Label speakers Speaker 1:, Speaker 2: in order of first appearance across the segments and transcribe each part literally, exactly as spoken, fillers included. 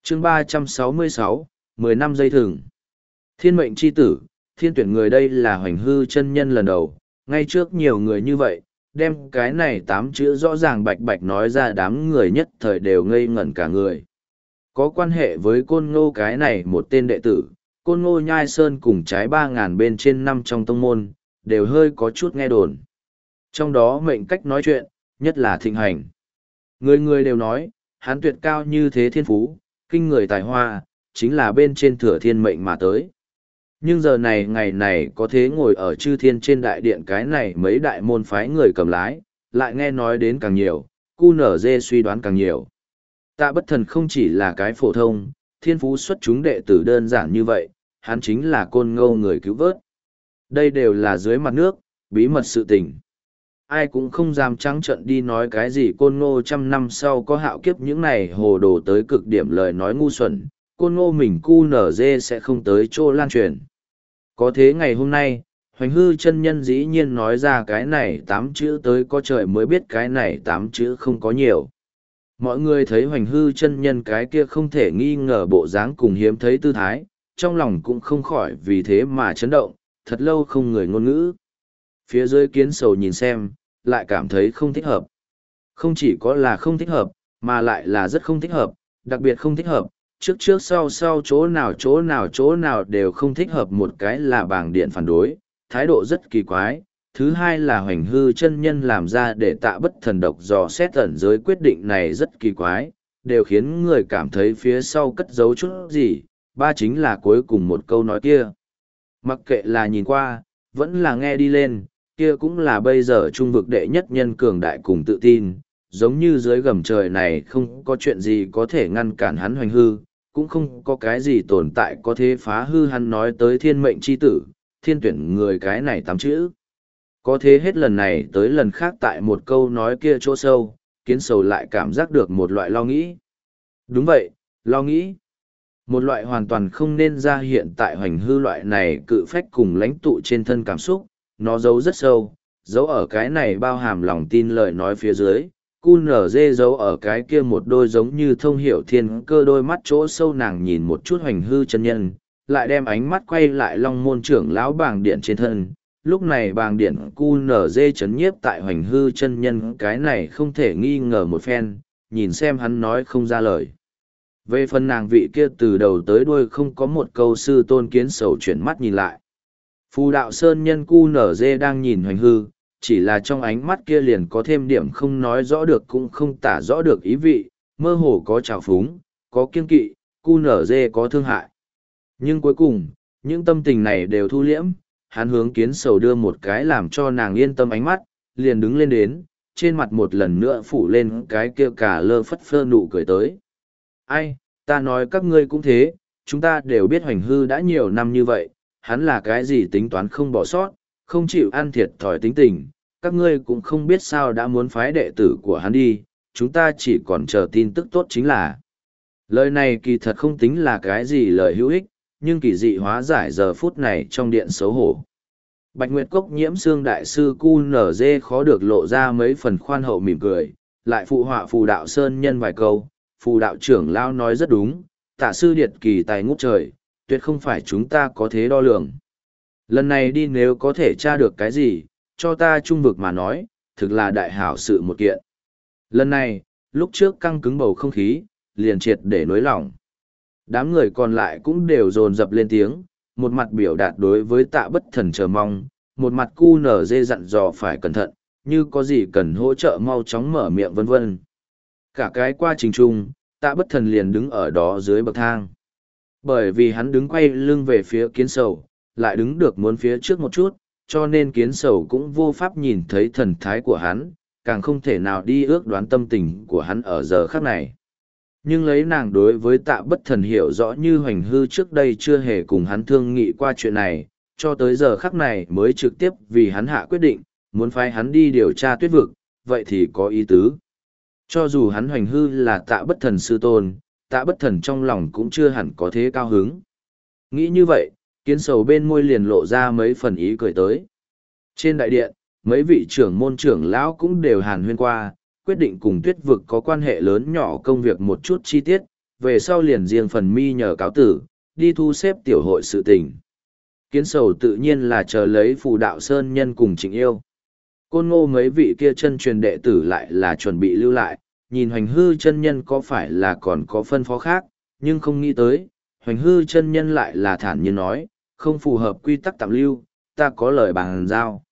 Speaker 1: chương ba trăm sáu mươi sáu, mười năm dây thừng. Thiên mệnh chi tử, thiên tuyển người đây là Hoành Hư chân nhân lần đầu, ngay trước nhiều người như vậy, đem cái này tám chữ rõ ràng bạch bạch nói ra, đám người nhất thời đều ngây ngẩn cả người. Có quan hệ với Côn Ngô cái này một tên đệ tử, Côn Ngô Nhai Sơn cùng trái ba ngàn bên trên năm trong tông môn, đều hơi có chút nghe đồn. Trong đó mệnh cách nói chuyện, nhất là thịnh hành. Người người đều nói, hắn tuyệt cao như thế thiên phú, kinh người tài hoa, chính là bên trên thừa thiên mệnh mà tới. Nhưng giờ này ngày này có thế ngồi ở chư thiên trên đại điện cái này mấy đại môn phái người cầm lái, lại nghe nói đến càng nhiều, cu nở dê suy đoán càng nhiều. Tạ Bất Thần không chỉ là cái phổ thông, thiên phú xuất chúng đệ tử đơn giản như vậy, hắn chính là Côn Ngô người cứu vớt. Đây đều là dưới mặt nước, bí mật sự tình. Ai cũng không dám trắng trợn đi nói cái gì Côn Ngô trăm năm sau có hạo kiếp những này hồ đồ tới cực điểm lời nói ngu xuẩn, Côn Ngô mình cu nở dê sẽ không tới chỗ lan truyền. Có thế ngày hôm nay, Hoành Hư chân nhân dĩ nhiên nói ra cái này tám chữ tới, có trời mới biết cái này tám chữ không có nhiều. Mọi người thấy Hoành Hư chân nhân cái kia không thể nghi ngờ bộ dáng cùng hiếm thấy tư thái, trong lòng cũng không khỏi vì thế mà chấn động, thật lâu không người ngôn ngữ. Phía dưới Kiến Sầu nhìn xem, lại cảm thấy không thích hợp. Không chỉ có là không thích hợp, mà lại là rất không thích hợp, đặc biệt không thích hợp, trước trước sau sau chỗ nào chỗ nào chỗ nào đều không thích hợp. Một cái là bảng điện phản đối, thái độ rất kỳ quái. Thứ hai là Hoành Hư chân nhân làm ra để Tạ Bất Thần độc dò xét ẩn giới quyết định này rất kỳ quái, đều khiến người cảm thấy phía sau cất giấu chút gì. Ba chính là cuối cùng một câu nói kia. Mặc kệ là nhìn qua, vẫn là nghe đi lên, kia cũng là bây giờ trung vực đệ nhất nhân cường đại cùng tự tin, giống như dưới gầm trời này không có chuyện gì có thể ngăn cản hắn Hoành Hư, cũng không có cái gì tồn tại có thể phá hư hắn. Nói tới thiên mệnh chi tử, thiên tuyển người cái này tám chữ. Có thế hết lần này tới lần khác tại một câu nói kia chỗ sâu, Kiến Sầu lại cảm giác được một loại lo nghĩ. Đúng vậy, lo nghĩ. Một loại hoàn toàn không nên ra hiện tại Hoành Hư loại này cự phách cùng lãnh tụ trên thân cảm xúc, nó giấu rất sâu, giấu ở cái này bao hàm lòng tin lời nói phía dưới, cu nở dê giấu ở cái kia một đôi giống như thông hiểu thiên cơ đôi mắt chỗ sâu. Nàng nhìn một chút Hoành Hư chân nhân, lại đem ánh mắt quay lại Long môn trưởng lão bàng điện trên thân. Lúc này bàng điện cu nở dê chấn nhiếp tại Hoành Hư chân nhân cái này không thể nghi ngờ một phen, nhìn xem hắn nói không ra lời. Về phần nàng vị kia từ đầu tới đuôi không có một câu sư tôn Kiến Sầu chuyển mắt nhìn lại. Phù đạo sơn nhân cu nở dê đang nhìn Hoành Hư, chỉ là trong ánh mắt kia liền có thêm điểm không nói rõ được cũng không tả rõ được ý vị, mơ hồ có trào phúng, có kiêng kỵ, cu nở dê có thương hại. Nhưng cuối cùng, những tâm tình này đều thu liễm, hắn hướng Kiến Sầu đưa một cái làm cho nàng yên tâm ánh mắt, liền đứng lên đến, trên mặt một lần nữa phủ lên cái kia cả lơ phất phơ nụ cười tới. Ai, ta nói các ngươi cũng thế, chúng ta đều biết Hoành Hư đã nhiều năm như vậy, hắn là cái gì tính toán không bỏ sót, không chịu ăn thiệt thòi tính tình, các ngươi cũng không biết sao đã muốn phái đệ tử của hắn đi, chúng ta chỉ còn chờ tin tức tốt chính là. Lời này kỳ thật không tính là cái gì lời hữu ích, nhưng kỳ dị hóa giải giờ phút này trong điện xấu hổ. Bạch Nguyệt Cốc Nhiễm Xương đại sư cu nở dê khó được lộ ra mấy phần khoan hậu mỉm cười, lại phụ họa Phù đạo sơn nhân vài câu. Phù đạo trưởng lao nói rất đúng, tạ sư điệt kỳ tài ngút trời, tuyệt không phải chúng ta có thế đo lường. Lần này đi nếu có thể tra được cái gì, cho ta trung vực mà nói, thực là đại hảo sự một kiện. Lần này, lúc trước căng cứng bầu không khí, liền triệt để nối lỏng. Đám người còn lại cũng đều dồn dập lên tiếng, một mặt biểu đạt đối với Tạ Bất Thần chờ mong, một mặt cu nở dê dặn dò phải cẩn thận, như có gì cần hỗ trợ mau chóng mở miệng vân vân. Cả cái quá trình chung, Tạ Bất Thần liền đứng ở đó dưới bậc thang. Bởi vì hắn đứng quay lưng về phía Kiến Sầu, lại đứng được muốn phía trước một chút, cho nên Kiến Sầu cũng vô pháp nhìn thấy thần thái của hắn, càng không thể nào đi ước đoán tâm tình của hắn ở giờ khắc này. Nhưng lấy nàng đối với Tạ Bất Thần hiểu rõ như Hoành Hư trước đây chưa hề cùng hắn thương nghị qua chuyện này, cho tới giờ khắc này mới trực tiếp vì hắn hạ quyết định, muốn phái hắn đi điều tra tuyết vực, vậy thì có ý tứ. Cho dù hắn Hoành Hư là Tạ Bất Thần sư tôn, Tạ Bất Thần trong lòng cũng chưa hẳn có thế cao hứng. Nghĩ như vậy, Kiến Sầu bên môi liền lộ ra mấy phần ý cười tới. Trên đại điện, mấy vị trưởng môn trưởng lão cũng đều hàn huyên qua, quyết định cùng tuyết vực có quan hệ lớn nhỏ công việc một chút chi tiết, về sau liền riêng phần mi nhờ cáo tử, đi thu xếp tiểu hội sự tình. Kiến sầu tự nhiên là chờ lấy phù đạo sơn nhân cùng Trịnh Yêu. Côn Ngô mấy vị kia chân truyền đệ tử lại là chuẩn bị lưu lại, nhìn Hoành Hư chân nhân có phải là còn có phân phó khác, nhưng không nghĩ tới, Hoành Hư chân nhân lại là thản nhiên nói, không phù hợp quy tắc tạm lưu, ta có lời bàn giao.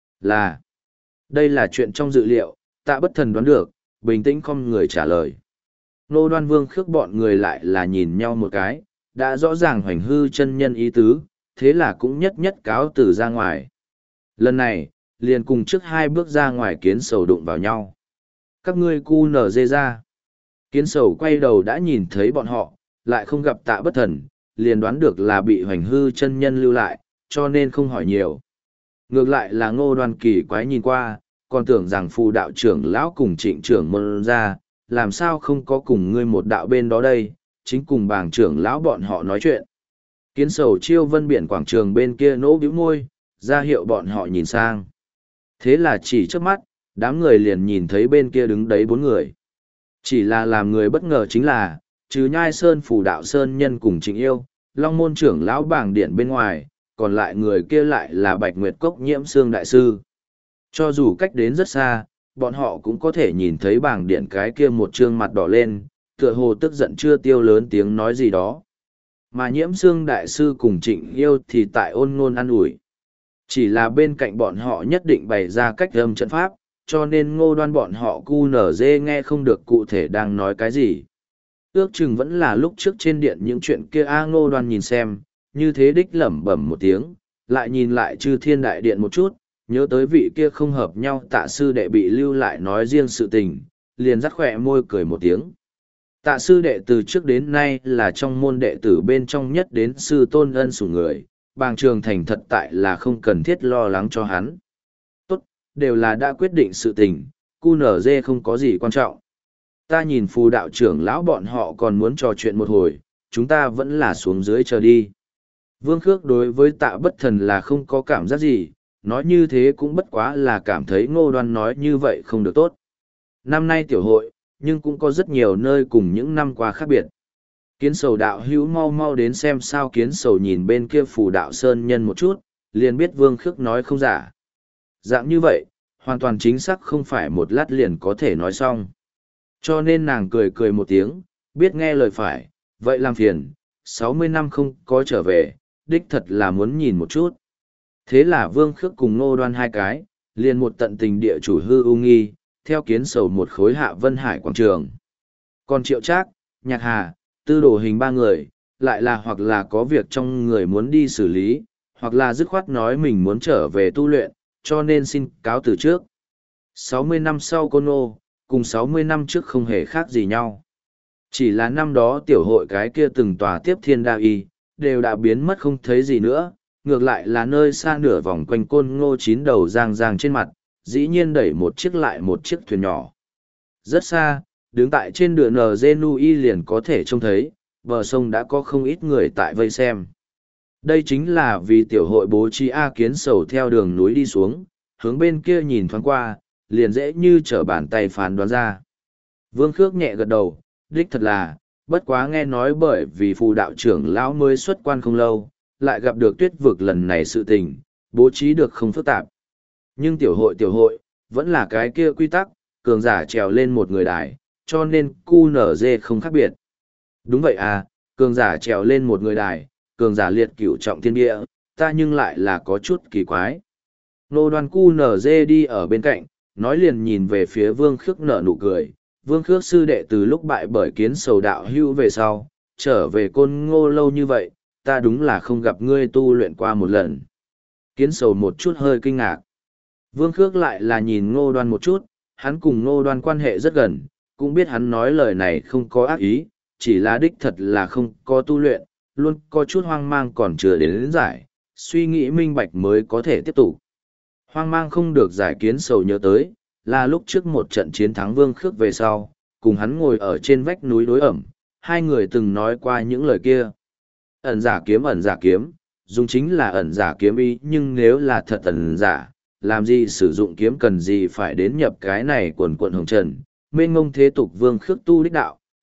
Speaker 1: Là, đây là chuyện trong dự liệu, Tạ Bất Thần đoán được, bình tĩnh không người trả lời. Nô Đoan Vương khước bọn người lại là nhìn nhau một cái, đã rõ ràng Hoành Hư chân nhân ý tứ, thế là cũng nhất nhất cáo từ ra ngoài. Lần này, liền cùng trước hai bước ra ngoài Kiến Sầu đụng vào nhau. Các ngươi cu nở dê ra. Kiến Sầu quay đầu đã nhìn thấy bọn họ, lại không gặp Tạ Bất Thần, liền đoán được là bị Hoành Hư chân nhân lưu lại, cho nên không hỏi nhiều. Ngược lại là Ngô Đoan kỳ quái nhìn qua, còn tưởng rằng phù đạo trưởng lão cùng Trịnh trưởng môn ra, làm sao không có cùng ngươi một đạo bên đó đây, chính cùng bàng trưởng lão bọn họ nói chuyện. Kiến Sầu chiêu vân biển quảng trường bên kia nỗ bĩu môi, ra hiệu bọn họ nhìn sang. Thế là chỉ trước mắt, đám người liền nhìn thấy bên kia đứng đấy bốn người. Chỉ là làm người bất ngờ chính là, trừ Nhai Sơn Phủ Đạo Sơn nhân cùng Trịnh Yêu, Long Môn trưởng lão bảng điện bên ngoài, còn lại người kia lại là Bạch Nguyệt Cốc Nhiễm Sương Đại Sư. Cho dù cách đến rất xa, bọn họ cũng có thể nhìn thấy bảng điện cái kia một trương mặt đỏ lên, tựa hồ tức giận chưa tiêu lớn tiếng nói gì đó. Mà Nhiễm Sương Đại Sư cùng Trịnh Yêu thì tại ôn ngôn ăn ủi. Chỉ là bên cạnh bọn họ nhất định bày ra cách âm trận pháp, cho nên Ngô Đoan bọn họ cu nở dê nghe không được cụ thể đang nói cái gì. Ước chừng vẫn là lúc trước trên điện những chuyện kia A Ngô Đoan nhìn xem, như thế đích lẩm bẩm một tiếng, lại nhìn lại Chư Thiên Đại Điện một chút, nhớ tới vị kia không hợp nhau Tạ sư đệ bị lưu lại nói riêng sự tình, liền rắc khỏe môi cười một tiếng. Tạ sư đệ từ trước đến nay là trong môn đệ tử bên trong nhất đến sư tôn ân sủng người, bàng trường thành thật tại là không cần thiết lo lắng cho hắn. Tốt, đều là đã quyết định sự tình, cu nở dê không có gì quan trọng. Ta nhìn phù đạo trưởng lão bọn họ còn muốn trò chuyện một hồi, chúng ta vẫn là xuống dưới chờ đi. Vương Khước đối với Tạ Bất Thần là không có cảm giác gì, nói như thế cũng bất quá là cảm thấy Ngô Đoan nói như vậy không được tốt. Năm nay tiểu hội, nhưng cũng có rất nhiều nơi cùng những năm qua khác biệt. Kiến Sầu đạo hữu mau mau đến xem sao. Kiến Sầu nhìn bên kia phù đạo sơn nhân một chút, liền biết Vương Khước nói không giả. Dạng như vậy, hoàn toàn chính xác không phải một lát liền có thể nói xong. Cho nên nàng cười cười một tiếng, biết nghe lời phải, vậy làm phiền, sáu mươi năm không có trở về, đích thật là muốn nhìn một chút. Thế là Vương Khước cùng Ngô Đoan hai cái, liền một tận tình địa chủ hư ưu nghi, theo Kiến Sầu một khối hạ Vân Hải quảng trường. Còn Triệu Trác, Nhạc Hà, Tư Đồ Hình ba người, lại là hoặc là có việc trong người muốn đi xử lý, hoặc là dứt khoát nói mình muốn trở về tu luyện, cho nên xin cáo từ trước. sáu mươi năm sau Côn Ngô, cùng sáu mươi năm trước không hề khác gì nhau. Chỉ là năm đó tiểu hội cái kia từng tòa tiếp thiên đa y, đều đã biến mất không thấy gì nữa, ngược lại là nơi xa nửa vòng quanh Côn Ngô chín đầu giang giang trên mặt, dĩ nhiên đẩy một chiếc lại một chiếc thuyền nhỏ. Rất xa, đứng tại trên đường N Genui liền có thể trông thấy, bờ sông đã có không ít người tại vây xem. Đây chính là vì tiểu hội bố trí A Kiến Sầu theo đường núi đi xuống, hướng bên kia nhìn thoáng qua, liền dễ như trở bàn tay phán đoán ra. Vương Khước nhẹ gật đầu, đích thật là, bất quá nghe nói bởi vì phù đạo trưởng lão mới xuất quan không lâu, lại gặp được tuyết vực lần này sự tình, bố trí được không phức tạp. Nhưng tiểu hội tiểu hội, vẫn là cái kia quy tắc, cường giả trèo lên một người đài, cho nên cu nở dê không khác biệt. Đúng vậy à, cường giả trèo lên một người đài, cường giả liệt cửu trọng thiên địa, ta nhưng lại là có chút kỳ quái. Nô Đoan cu nở dê đi ở bên cạnh, nói liền nhìn về phía Vương Khước nở nụ cười. Vương Khước sư đệ từ lúc bại bởi Kiến Sầu đạo hữu về sau, trở về Côn Ngô lâu như vậy, ta đúng là không gặp ngươi tu luyện qua một lần. Kiến Sầu một chút hơi kinh ngạc. Vương Khước lại là nhìn Ngô Đoan một chút, hắn cùng Ngô Đoan quan hệ rất gần, cũng biết hắn nói lời này không có ác ý, chỉ là đích thật là không có tu luyện, luôn có chút hoang mang còn chưa đến, đến giải, suy nghĩ minh bạch mới có thể tiếp tục. Hoang mang không được giải. Kiến Sầu nhớ tới, là lúc trước một trận chiến thắng Vương Khước về sau, cùng hắn ngồi ở trên vách núi đối ẩm, hai người từng nói qua những lời kia. Ẩn giả kiếm ẩn giả kiếm, dùng chính là ẩn giả kiếm ý, nhưng nếu là thật ẩn giả, làm gì sử dụng kiếm cần gì phải đến nhập cái này quần quận hồng trần, mênh ngông thế tục Vương Khước tu đích đạo,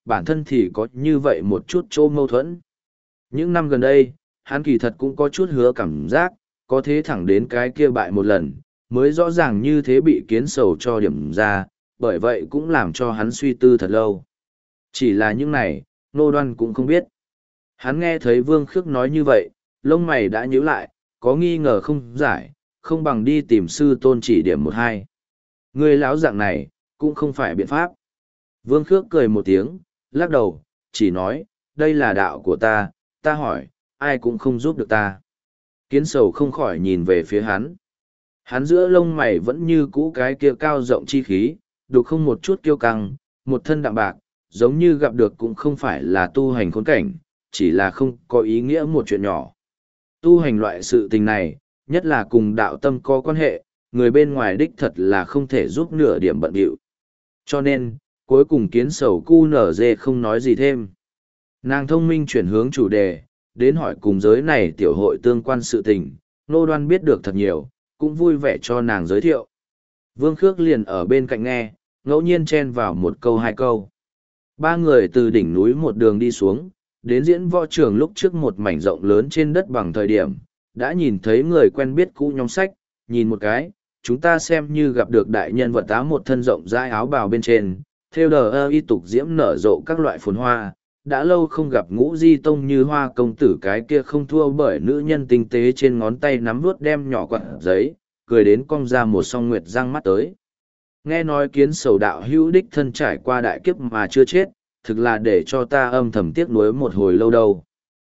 Speaker 1: bản thân thì có như vậy một chút chỗ mâu thuẫn. Những năm gần đây, hắn kỳ thật cũng có chút hứa cảm giác, có thế thẳng đến cái kia bại một lần, mới rõ ràng như thế bị kiến sầu cho điểm ra, bởi vậy cũng làm cho hắn suy tư thật lâu. Chỉ là những này, Nô Đoan cũng không biết. Hắn nghe thấy Vương Khước nói như vậy, lông mày đã nhíu lại, có nghi ngờ không giải, không bằng đi tìm sư tôn chỉ điểm một hai. Người lão dạng này, cũng không phải biện pháp. Vương Khước cười một tiếng, lắc đầu, chỉ nói, đây là đạo của ta, ta hỏi, ai cũng không giúp được ta. Kiến sầu không khỏi nhìn về phía hắn. Hắn giữa lông mày vẫn như cũ cái kia cao rộng chi khí, đục không một chút kiêu căng, một thân đạm bạc, giống như gặp được cũng không phải là tu hành khốn cảnh, chỉ là không có ý nghĩa một chuyện nhỏ. Tu hành loại sự tình này, nhất là cùng đạo tâm có quan hệ, người bên ngoài đích thật là không thể giúp nửa điểm bận điệu. Cho nên, cuối cùng kiến sầu cu nở dê không nói gì thêm. Nàng thông minh chuyển hướng chủ đề, đến hỏi cùng giới này tiểu hội tương quan sự tình, Nô Đoan biết được thật nhiều, cũng vui vẻ cho nàng giới thiệu. Vương Khước liền ở bên cạnh nghe, ngẫu nhiên chen vào một câu hai câu. Ba người từ đỉnh núi một đường đi xuống, đến diễn võ trường lúc trước một mảnh rộng lớn trên đất bằng thời điểm, đã nhìn thấy người quen biết cũ nhóm sách, nhìn một cái, chúng ta xem như gặp được đại nhân vật áo một thân rộng rãi áo bào bên trên, theo đờ ơ y tục diễm nở rộ các loại phồn hoa, đã lâu không gặp ngũ di tông như hoa công tử cái kia không thua bởi nữ nhân tinh tế trên ngón tay nắm vuốt đem nhỏ quạt giấy, cười đến cong ra một song nguyệt răng mắt tới. Nghe nói kiến sầu đạo hữu đích thân trải qua đại kiếp mà chưa chết, thực là để cho ta âm thầm tiếc nuối một hồi lâu đâu.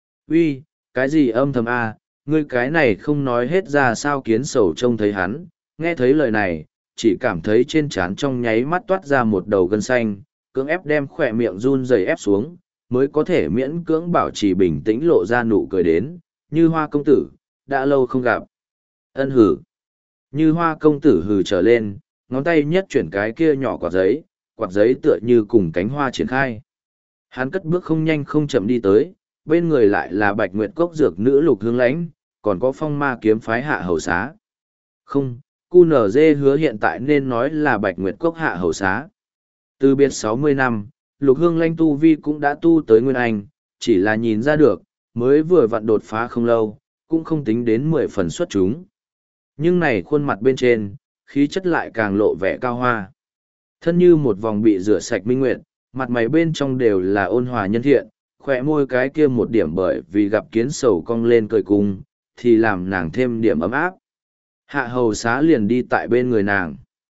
Speaker 1: Uy, cái gì âm thầm a? Ngươi cái này không nói hết ra sao. Kiến sầu trông thấy hắn, nghe thấy lời này, chỉ cảm thấy trên trán trong nháy mắt toát ra một đầu gân xanh, cưỡng ép đem khỏe miệng run rẩy ép xuống, mới có thể miễn cưỡng bảo trì bình tĩnh lộ ra nụ cười đến, như hoa công tử, đã lâu không gặp. Ân hử. Như hoa công tử hừ trở lên, ngón tay nhất chuyển cái kia nhỏ quạt giấy, quạt giấy tựa như cùng cánh hoa triển khai. Hắn cất bước không nhanh không chậm đi tới, bên người lại là Bạch Nguyệt Cốc dược nữ Lục Hương Lãnh, còn có phong ma kiếm phái hạ hầu xá. Không, cu nở dê hứa hiện tại nên nói là Bạch Nguyệt Cốc hạ hầu xá. Từ biệt sáu mươi năm, Lục Hương Lãnh tu vi cũng đã tu tới Nguyên Anh, chỉ là nhìn ra được, mới vừa vặn đột phá không lâu, cũng không tính đến mười phần xuất chúng. Nhưng này khuôn mặt bên trên, khí chất lại càng lộ vẻ cao hoa. Thân như một vòng bị rửa sạch minh nguyệt, mặt mày bên trong đều là ôn hòa nhân thiện, khỏe môi cái kia một điểm bởi vì gặp kiến sầu cong lên cười cung, thì làm nàng thêm điểm ấm áp. Hạ hầu xá liền đi tại bên người nàng.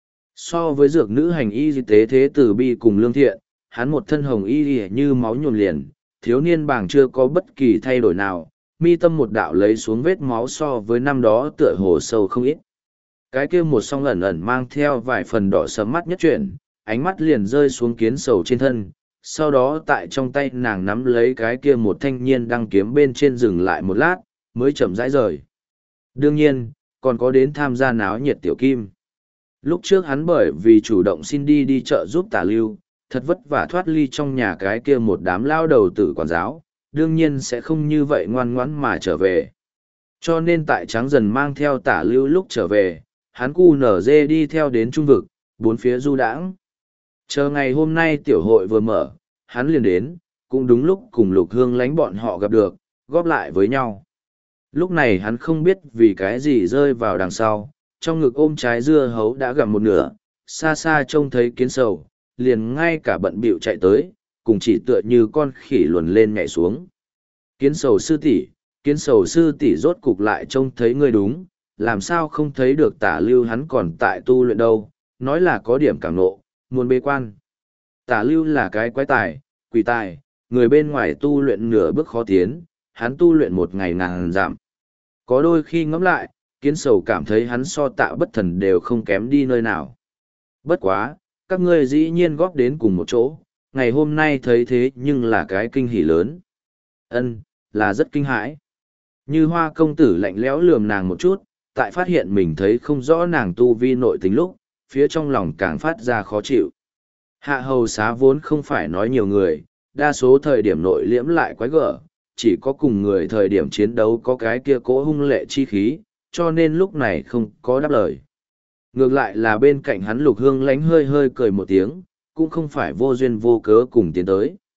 Speaker 1: So với dược nữ hành y tế thế tử bi cùng lương thiện, hắn một thân hồng y như máu nhuồn liền, thiếu niên bảng chưa có bất kỳ thay đổi nào, mi tâm một đạo lấy xuống vết máu so với năm đó tựa hồ sâu không ít. Cái kia một song ẩn ẩn mang theo vài phần đỏ sẫm mắt nhất chuyển, ánh mắt liền rơi xuống kiến sầu trên thân, sau đó tại trong tay nàng nắm lấy cái kia một thanh niên đang kiếm bên trên dừng lại một lát, mới chậm rãi rời. Đương nhiên, còn có đến tham gia náo nhiệt tiểu kim. Lúc trước hắn bởi vì chủ động xin đi đi chợ giúp tả lưu, thật vất vả thoát ly trong nhà cái kia một đám lao đầu tử quản giáo, đương nhiên sẽ không như vậy ngoan ngoãn mà trở về. Cho nên tại Tráng Dần mang theo tả lưu lúc trở về, hắn cu nở dê đi theo đến trung vực, bốn phía du đãng. Chờ ngày hôm nay tiểu hội vừa mở, hắn liền đến, cũng đúng lúc cùng Lục Hương Lãnh bọn họ gặp được, góp lại với nhau. Lúc này hắn không biết vì cái gì rơi vào đằng sau, trong ngực ôm trái dưa hấu đã gặm một nửa, xa xa trông thấy kiến sầu, liền ngay cả bận bịu chạy tới, cùng chỉ tựa như con khỉ luồn lên nhảy xuống. Kiến sầu sư tỷ, kiến sầu sư tỷ rốt cục lại trông thấy người đúng, làm sao không thấy được tả lưu hắn còn tại tu luyện đâu, nói là có điểm cảm nộ, muốn bế quan. Tả lưu là cái quái tài, quỷ tài, người bên ngoài tu luyện nửa bước khó tiến, hắn tu luyện một ngày ngàn giảm. Có đôi khi ngẫm lại, kiến sầu cảm thấy hắn so tạ bất thần đều không kém đi nơi nào. Bất quá, các ngươi dĩ nhiên góp đến cùng một chỗ, ngày hôm nay thấy thế nhưng là cái kinh hỉ lớn. Ân, là rất kinh hãi. Như hoa công tử lạnh lẽo lườm nàng một chút, tại phát hiện mình thấy không rõ nàng tu vi nội tính lúc, phía trong lòng càng phát ra khó chịu. Hạ hầu xá vốn không phải nói nhiều người, đa số thời điểm nội liễm lại quái gở, chỉ có cùng người thời điểm chiến đấu có cái kia cỗ hung lệ chi khí, cho nên lúc này không có đáp lời. Ngược lại là bên cạnh hắn Lục Hương Lãnh hơi hơi cười một tiếng, cũng không phải vô duyên vô cớ cùng tiến tới.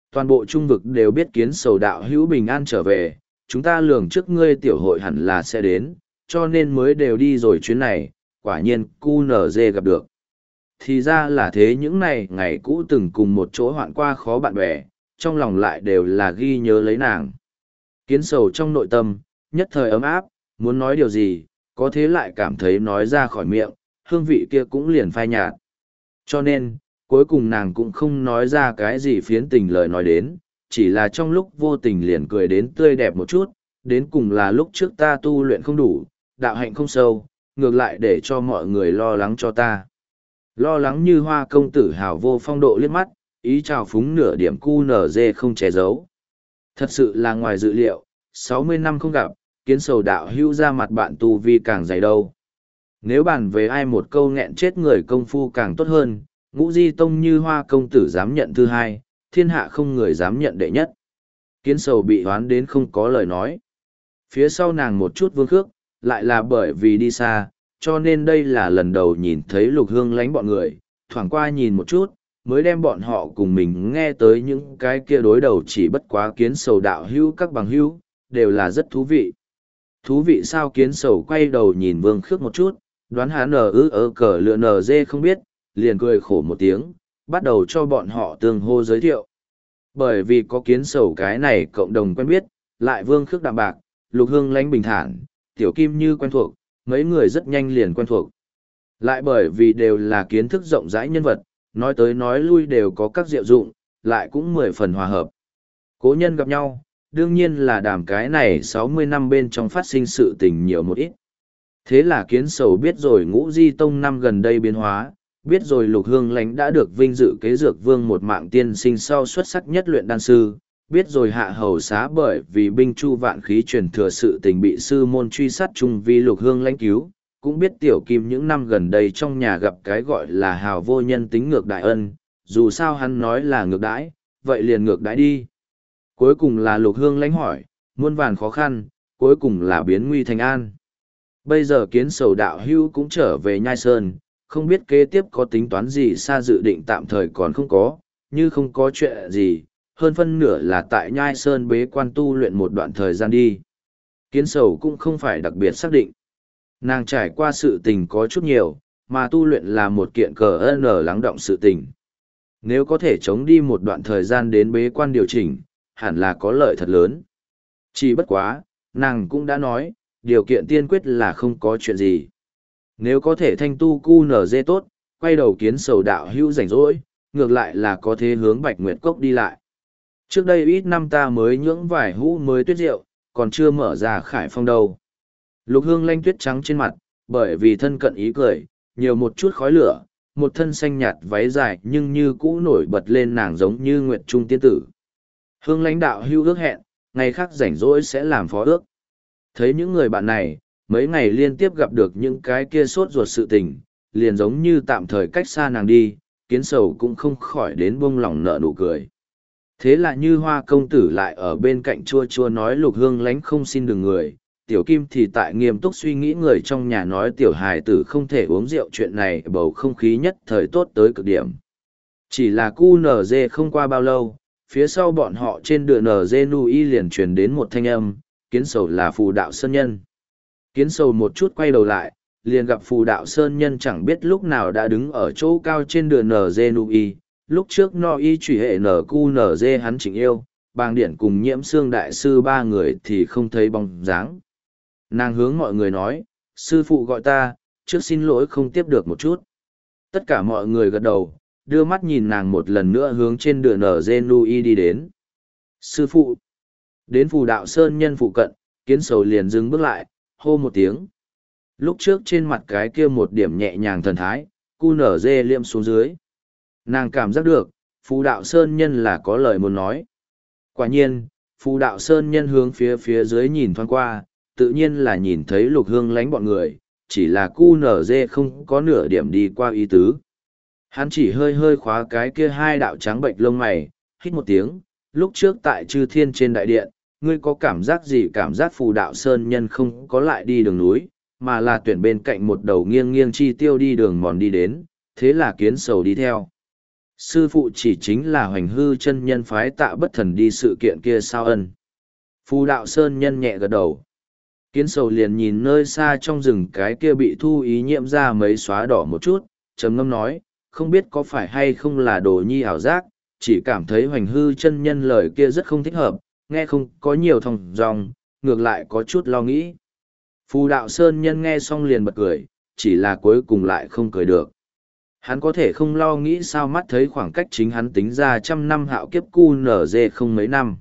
Speaker 1: Toàn bộ trung vực đều biết kiến sầu đạo hữu bình an trở về, chúng ta lường trước ngươi tiểu hội hẳn là sẽ đến, cho nên mới đều đi rồi chuyến này, quả nhiên cu nở dê gặp được. Thì ra là thế, những này ngày cũ từng cùng một chỗ hoạn qua khó bạn bè, trong lòng lại đều là ghi nhớ lấy nàng. Kiến sầu trong nội tâm, nhất thời ấm áp, muốn nói điều gì, có thế lại cảm thấy nói ra khỏi miệng, hương vị kia cũng liền phai nhạt. Cho nên, cuối cùng nàng cũng không nói ra cái gì phiến tình lời nói đến, chỉ là trong lúc vô tình liền cười đến tươi đẹp một chút, đến cùng là lúc trước ta tu luyện không đủ, đạo hạnh không sâu, ngược lại để cho mọi người lo lắng cho ta. Lo lắng như hoa công tử hào vô phong độ liếc mắt, ý chào phúng nửa điểm cu nở dê không che giấu. Thật sự là ngoài dự liệu, sáu mươi năm không gặp, kiến sầu đạo hưu ra mặt bạn tu vi càng dày đâu. Nếu bàn về ai một câu nghẹn chết người công phu càng tốt hơn, ngũ di tông như hoa công tử dám nhận thứ hai, thiên hạ không người dám nhận đệ nhất. Kiến sầu bị hoán đến không có lời nói. Phía sau nàng một chút vương khước, lại là bởi vì đi xa, cho nên đây là lần đầu nhìn thấy lục hương lánh bọn người, thoảng qua nhìn một chút, mới đem bọn họ cùng mình nghe tới những cái kia đối đầu chỉ bất quá kiến sầu đạo hữu các bằng hữu, đều là rất thú vị. Thú vị sao? Kiến sầu quay đầu nhìn vương khước một chút, đoán hắn nờ ư ơ cờ lựa nờ dê không biết, liền cười khổ một tiếng, bắt đầu cho bọn họ tương hô giới thiệu. Bởi vì có kiến sầu cái này cộng đồng quen biết, lại vương khước đạm bạc, lục hương lánh bình thản, tiểu kim như quen thuộc, mấy người rất nhanh liền quen thuộc. Lại bởi vì đều là kiến thức rộng rãi nhân vật, nói tới nói lui đều có các diệu dụng, lại cũng mười phần hòa hợp. Cố nhân gặp nhau, đương nhiên là đàm cái này sáu mươi năm bên trong phát sinh sự tình nhiều một ít. Thế là kiến sầu biết rồi ngũ di tông năm gần đây biến hóa, biết rồi lục hương lánh đã được vinh dự kế dược vương một mạng tiên sinh sau xuất sắc nhất luyện đan sư, biết rồi hạ hầu xá bởi vì binh chu vạn khí truyền thừa sự tình bị sư môn truy sát chung vi lục hương lãnh cứu, cũng biết tiểu kim những năm gần đây trong nhà gặp cái gọi là hào vô nhân tính ngược đại ân, dù sao hắn nói là ngược đãi, vậy liền ngược đãi đi. Cuối cùng là lục hương lãnh hỏi, muôn vàn khó khăn, cuối cùng là biến nguy thành an. Bây giờ kiến sầu đạo hưu cũng trở về Nhai Sơn, không biết kế tiếp có tính toán gì, xa dự định tạm thời còn không có, như không có chuyện gì, hơn phân nửa là tại Nhai Sơn bế quan tu luyện một đoạn thời gian đi. Kiến sầu cũng không phải đặc biệt xác định. Nàng trải qua sự tình có chút nhiều, mà tu luyện là một kiện cờ ân ở lắng động sự tình. Nếu có thể chống đi một đoạn thời gian đến bế quan điều chỉnh, hẳn là có lợi thật lớn. Chỉ bất quá, nàng cũng đã nói, điều kiện tiên quyết là không có chuyện gì. Nếu có thể thanh tu cu nở dê tốt, quay đầu kiến sầu đạo hữu rảnh rỗi, ngược lại là có thể hướng Bạch Nguyệt Cốc đi lại. Trước đây ít năm ta mới nhưỡng vài hũ mới tuyết rượu, còn chưa mở ra khải phong đâu. Lục hương lanh tuyết trắng trên mặt, bởi vì thân cận ý cười, nhiều một chút khói lửa, một thân xanh nhạt váy dài nhưng như cũ nổi bật lên nàng giống như nguyệt trung tiên tử. Hương lãnh đạo hưu ước hẹn, ngày khác rảnh rỗi sẽ làm phó ước. Thấy những người bạn này, mấy ngày liên tiếp gặp được những cái kia sốt ruột sự tình, liền giống như tạm thời cách xa nàng đi, kiến sầu cũng không khỏi đến buông lòng nở nụ cười. Thế là như hoa công tử lại ở bên cạnh chua chua nói lục hương lánh không xin đừng người, tiểu kim thì tại nghiêm túc suy nghĩ người trong nhà nói tiểu hài tử không thể uống rượu chuyện này, bầu không khí nhất thời tốt tới cực điểm. Chỉ là cu nở dê không qua bao lâu, phía sau bọn họ trên đường nở dê nui liền truyền đến một thanh âm, kiến sầu là phù đạo sơn nhân. Kiến sầu một chút quay đầu lại, liền gặp phù đạo sơn nhân chẳng biết lúc nào đã đứng ở chỗ cao trên đường nở dê nui. Lúc trước no y trùy hệ nở cu nở dê hắn chỉnh yêu, bàng điển cùng nhiễm xương đại sư ba người thì không thấy bóng dáng. Nàng hướng mọi người nói, sư phụ gọi ta, trước xin lỗi không tiếp được một chút. Tất cả mọi người gật đầu, đưa mắt nhìn nàng một lần nữa hướng trên đường nở dê nui đi đến. Sư phụ! Đến phù đạo sơn nhân phụ cận, kiến sầu liền dừng bước lại, hô một tiếng. Lúc trước trên mặt cái kia một điểm nhẹ nhàng thần thái, cu nở dê liêm xuống dưới. Nàng cảm giác được, phù đạo sơn nhân là có lời muốn nói. Quả nhiên, phù đạo sơn nhân hướng phía phía dưới nhìn thoáng qua, tự nhiên là nhìn thấy lục hương lánh bọn người, chỉ là cu nở dê không có nửa điểm đi qua ý tứ. Hắn chỉ hơi hơi khóa cái kia hai đạo trắng bệnh lông mày, hít một tiếng, lúc trước tại chư thiên trên đại điện, ngươi có cảm giác gì? Cảm giác phù đạo sơn nhân không có lại đi đường núi, mà là tuyển bên cạnh một đầu nghiêng nghiêng chi tiêu đi đường mòn đi đến, thế là kiến sầu đi theo. Sư phụ chỉ chính là Hoành Hư chân nhân phái Tạ Bất Thần đi sự kiện kia sao ân? Phù Đạo Sơn nhân nhẹ gật đầu. Kiến sầu liền nhìn nơi xa trong rừng cái kia bị thu ý nhiễm ra mấy xóa đỏ một chút, trầm ngâm nói, không biết có phải hay không là đồ nhi ảo giác, chỉ cảm thấy Hoành Hư chân nhân lời kia rất không thích hợp, nghe không có nhiều thòng dòng, ngược lại có chút lo nghĩ. Phù Đạo Sơn nhân nghe xong liền bật cười, chỉ là cuối cùng lại không cười được. Hắn có thể không lo nghĩ sao mắt thấy khoảng cách chính hắn tính ra trăm năm hạo kiếp cu nở dê không mấy năm.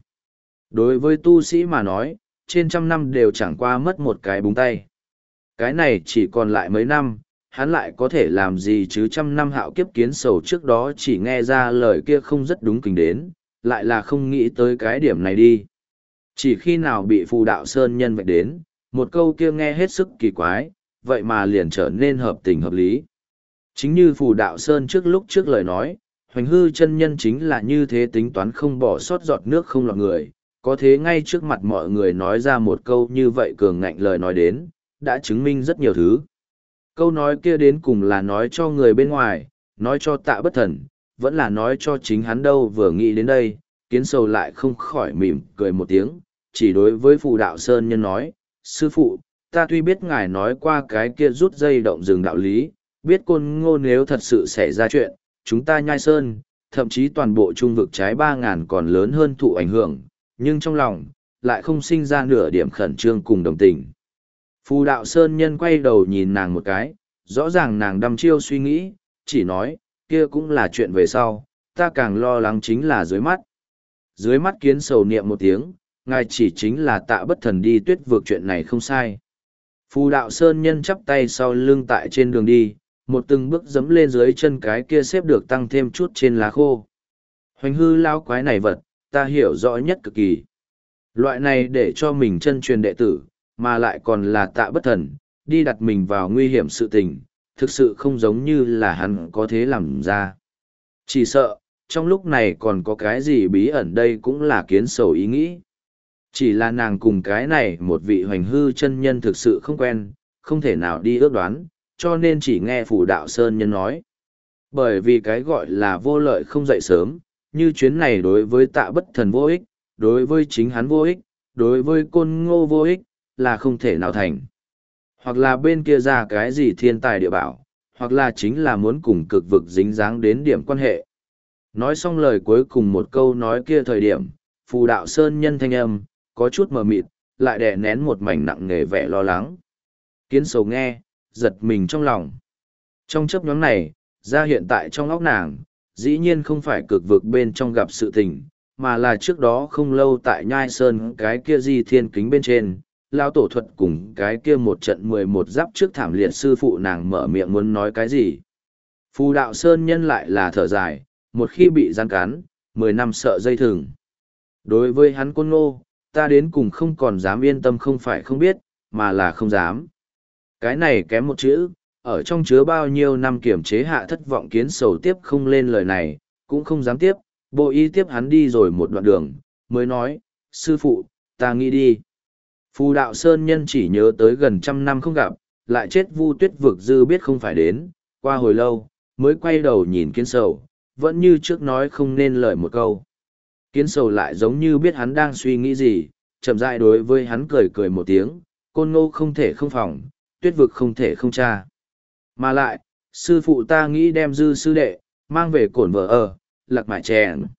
Speaker 1: Đối với tu sĩ mà nói, trên trăm năm đều chẳng qua mất một cái búng tay. Cái này chỉ còn lại mấy năm, hắn lại có thể làm gì chứ trăm năm hạo kiếp kiến sầu trước đó chỉ nghe ra lời kia không rất đúng kính đến, lại là không nghĩ tới cái điểm này đi. Chỉ khi nào bị Phù Đạo Sơn nhân vạch đến, một câu kia nghe hết sức kỳ quái, vậy mà liền trở nên hợp tình hợp lý. Chính như Phù Đạo Sơn trước lúc trước lời nói, Hoành Hư chân nhân chính là như thế tính toán không bỏ sót giọt nước không lọt người, có thế ngay trước mặt mọi người nói ra một câu như vậy cường ngạnh lời nói đến, đã chứng minh rất nhiều thứ. Câu nói kia đến cùng là nói cho người bên ngoài, nói cho Tạ Bất Thần, vẫn là nói cho chính hắn đâu vừa nghĩ đến đây, Kiến sầu lại không khỏi mỉm cười một tiếng, chỉ đối với Phù Đạo Sơn nhân nói, sư phụ, ta tuy biết ngài nói qua cái kia rút dây động rừng đạo lý, biết Côn Ngô nếu thật sự xảy ra chuyện, chúng ta Nhai Sơn, thậm chí toàn bộ trung vực trái ba ngàn còn lớn hơn thụ ảnh hưởng, nhưng trong lòng, lại không sinh ra nửa điểm khẩn trương cùng đồng tình. Phù Đạo Sơn nhân quay đầu nhìn nàng một cái, rõ ràng nàng đăm chiêu suy nghĩ, chỉ nói, kia cũng là chuyện về sau, ta càng lo lắng chính là dưới mắt. Dưới mắt Kiến sầu niệm một tiếng, ngài chỉ chính là Tạ Bất Thần đi tuyết vượt chuyện này không sai. Phù Đạo Sơn nhân chắp tay sau lưng tại trên đường đi, một từng bước dẫm lên dưới chân cái kia xếp được tăng thêm chút trên lá khô. Hoành Hư lao quái này vật, ta hiểu rõ nhất cực kỳ. Loại này để cho mình chân truyền đệ tử, mà lại còn là Tạ Bất Thần, đi đặt mình vào nguy hiểm sự tình, thực sự không giống như là hắn có thế làm ra. Chỉ sợ, trong lúc này còn có cái gì bí ẩn đây cũng là Kiến sầu ý nghĩ. Chỉ là nàng cùng cái này một vị Hoành Hư chân nhân thực sự không quen, không thể nào đi ước đoán, cho nên chỉ nghe Phù Đạo Sơn nhân nói. Bởi vì cái gọi là vô lợi không dậy sớm, như chuyến này đối với Tạ Bất Thần vô ích, đối với chính hắn vô ích, đối với Côn Ngô vô ích, là không thể nào thành. Hoặc là bên kia ra cái gì thiên tài địa bảo, hoặc là chính là muốn cùng cực vực dính dáng đến điểm quan hệ. Nói xong lời cuối cùng một câu nói kia thời điểm, Phù Đạo Sơn nhân thanh âm, có chút mờ mịt, lại đè nén một mảnh nặng nề vẻ lo lắng. Kiến sầu nghe, giật mình trong lòng. Trong chấp nhóm này, ra hiện tại trong óc nàng, dĩ nhiên không phải cực vực bên trong gặp sự tình, mà là trước đó không lâu tại Nhai Sơn cái kia di thiên kính bên trên, lao tổ thuật cùng cái kia một trận mười một giáp trước thảm liệt sư phụ nàng mở miệng muốn nói cái gì. Phù Đạo Sơn nhân lại là thở dài, một khi bị gian cắn, mười năm sợ dây thừng. Đối với hắn Côn Ngô, ta đến cùng không còn dám yên tâm không phải không biết, mà là không dám. Cái này kém một chữ, ở trong chứa bao nhiêu năm kiểm chế hạ thất vọng Kiến sầu tiếp không lên lời này, cũng không dám tiếp, bộ y tiếp hắn đi rồi một đoạn đường, mới nói, sư phụ, ta nghĩ đi. Phù Đạo Sơn nhân chỉ nhớ tới gần trăm năm không gặp, lại chết Vu Tuyết vực dư biết không phải đến, qua hồi lâu, mới quay đầu nhìn Kiến sầu, vẫn như trước nói không nên lời một câu. Kiến sầu lại giống như biết hắn đang suy nghĩ gì, chậm rãi đối với hắn cười cười một tiếng, Côn Ngô không thể không phòng, Tuyết vực không thể không tra. Mà lại, sư phụ ta nghĩ đem dư sư đệ, mang về cổn vợ ở, lạc mại chèn.